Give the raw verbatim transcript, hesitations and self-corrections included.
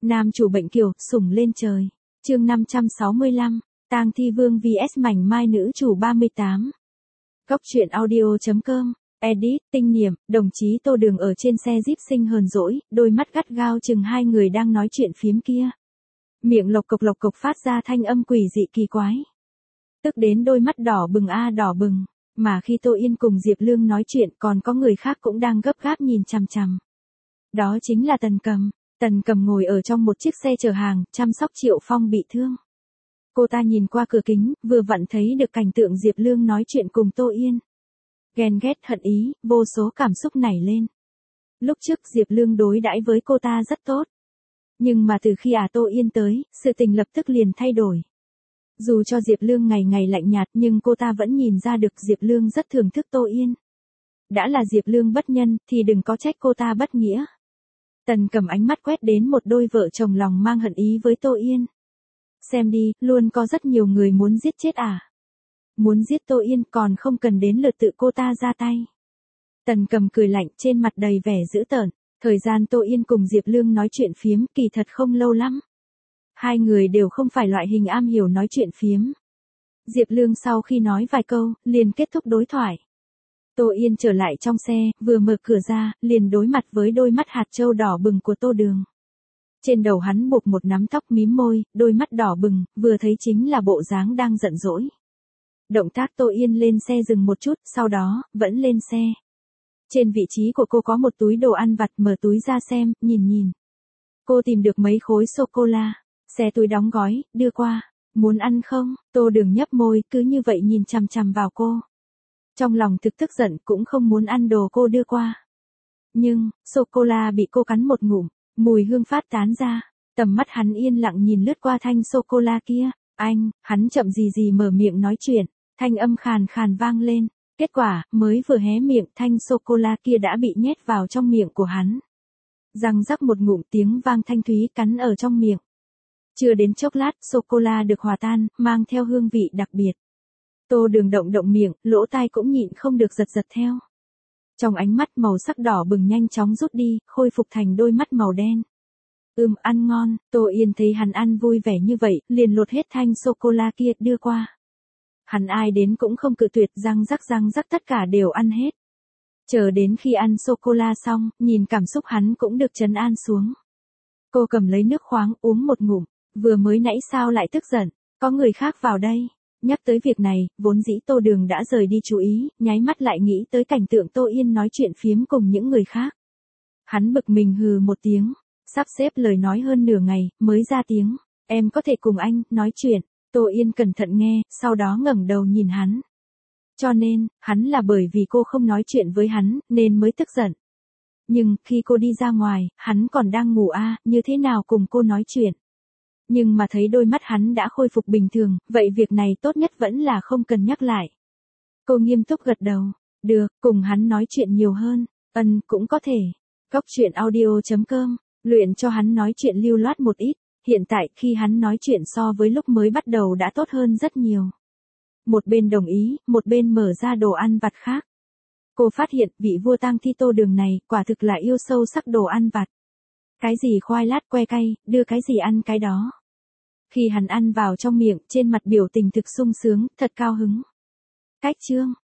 Nam chủ bệnh kiều, sủng lên trời. Chương năm trăm sáu mươi lăm, Tang Thi Vương vs Mảnh Mai nữ chủ ba mươi tám. Góc truyện audio chấm com, edit, tinh niệm, đồng chí Tô Đường ở trên xe Jeep sinh hờn dỗi, đôi mắt gắt gao chừng hai người đang nói chuyện phiếm kia. Miệng lộc cộc lộc cộc phát ra thanh âm quỷ dị kỳ quái. Tức đến đôi mắt đỏ bừng a đỏ bừng, mà khi Tô Yên cùng Diệp Lương nói chuyện còn có người khác cũng đang gấp gáp nhìn chằm chằm. Đó chính là Tần Cầm. Tần Cầm ngồi ở trong một chiếc xe chở hàng, chăm sóc Triệu Phong bị thương. Cô ta nhìn qua cửa kính, vừa vặn thấy được cảnh tượng Diệp Lương nói chuyện cùng Tô Yên. Ghen ghét hận ý, vô số cảm xúc nảy lên. Lúc trước Diệp Lương đối đãi với cô ta rất tốt. Nhưng mà từ khi à Tô Yên tới, sự tình lập tức liền thay đổi. Dù cho Diệp Lương ngày ngày lạnh nhạt nhưng cô ta vẫn nhìn ra được Diệp Lương rất thưởng thức Tô Yên. Đã là Diệp Lương bất nhân thì đừng có trách cô ta bất nghĩa. Tần Cầm ánh mắt quét đến một đôi vợ chồng lòng mang hận ý với Tô Yên. Xem đi, luôn có rất nhiều người muốn giết chết à. Muốn giết Tô Yên còn không cần đến lượt tự cô ta ra tay. Tần Cầm cười lạnh trên mặt đầy vẻ dữ tợn. Thời gian Tô Yên cùng Diệp Lương nói chuyện phiếm kỳ thật không lâu lắm. Hai người đều không phải loại hình am hiểu nói chuyện phiếm. Diệp Lương sau khi nói vài câu, liền kết thúc đối thoại. Tô Yên trở lại trong xe, vừa mở cửa ra, liền đối mặt với đôi mắt hạt châu đỏ bừng của Tô Đường. Trên đầu hắn buộc một nắm tóc mím môi, đôi mắt đỏ bừng, vừa thấy chính là bộ dáng đang giận dỗi. Động tác Tô Yên lên xe dừng một chút, sau đó, vẫn lên xe. Trên vị trí của cô có một túi đồ ăn vặt, mở túi ra xem, nhìn nhìn. Cô tìm được mấy khối sô-cô-la, xé túi đóng gói, đưa qua. Muốn ăn không? Tô Đường nhấp môi, cứ như vậy nhìn chằm chằm vào cô. Trong lòng thực tức giận cũng không muốn ăn đồ cô đưa qua. Nhưng, sô-cô-la bị cô cắn một ngụm, mùi hương phát tán ra. Tầm mắt hắn yên lặng nhìn lướt qua thanh sô-cô-la kia. Anh, hắn chậm gì gì mở miệng nói chuyện, thanh âm khàn khàn vang lên. Kết quả, mới vừa hé miệng thanh sô-cô-la kia đã bị nhét vào trong miệng của hắn. Răng rắc một ngụm tiếng vang thanh thúy cắn ở trong miệng. Chưa đến chốc lát, sô-cô-la được hòa tan, mang theo hương vị đặc biệt. Tô Đường động động miệng, lỗ tai cũng nhịn không được giật giật theo. Trong ánh mắt màu sắc đỏ bừng nhanh chóng rút đi, khôi phục thành đôi mắt màu đen. Ừm, ăn ngon. Tô Yên thấy hắn ăn vui vẻ như vậy, liền lột hết thanh sô-cô-la kia đưa qua. Hắn ai đến cũng không cự tuyệt, răng rắc răng rắc tất cả đều ăn hết. Chờ đến khi ăn sô-cô-la xong, nhìn cảm xúc hắn cũng được trấn an xuống. Cô cầm lấy nước khoáng uống một ngụm, vừa mới nãy sao lại tức giận, có người khác vào đây. Nhắc tới việc này, vốn dĩ Tô Đường đã rời đi chú ý, nháy mắt lại nghĩ tới cảnh tượng Tô Yên nói chuyện phiếm cùng những người khác. Hắn bực mình hừ một tiếng, sắp xếp lời nói hơn nửa ngày, mới ra tiếng, em có thể cùng anh nói chuyện. Tô Yên cẩn thận nghe, sau đó ngẩng đầu nhìn hắn. Cho nên, hắn là bởi vì cô không nói chuyện với hắn, nên mới tức giận. Nhưng, khi cô đi ra ngoài, hắn còn đang ngủ a, à, như thế nào cùng cô nói chuyện. Nhưng mà thấy đôi mắt hắn đã khôi phục bình thường, vậy việc này tốt nhất vẫn là không cần nhắc lại. Cô nghiêm túc gật đầu. Được, cùng hắn nói chuyện nhiều hơn. Ừm, cũng có thể. Góc truyện audio chấm com, luyện cho hắn nói chuyện lưu loát một ít. Hiện tại khi hắn nói chuyện so với lúc mới bắt đầu đã tốt hơn rất nhiều. Một bên đồng ý, một bên mở ra đồ ăn vặt khác. Cô phát hiện vị vua Tang Thi Tô Đường này quả thực là yêu sâu sắc đồ ăn vặt. Cái gì khoai lát que cay, đưa cái gì ăn cái đó. Khi hắn ăn vào trong miệng, trên mặt biểu tình thực sung sướng, thật cao hứng. Cách chương,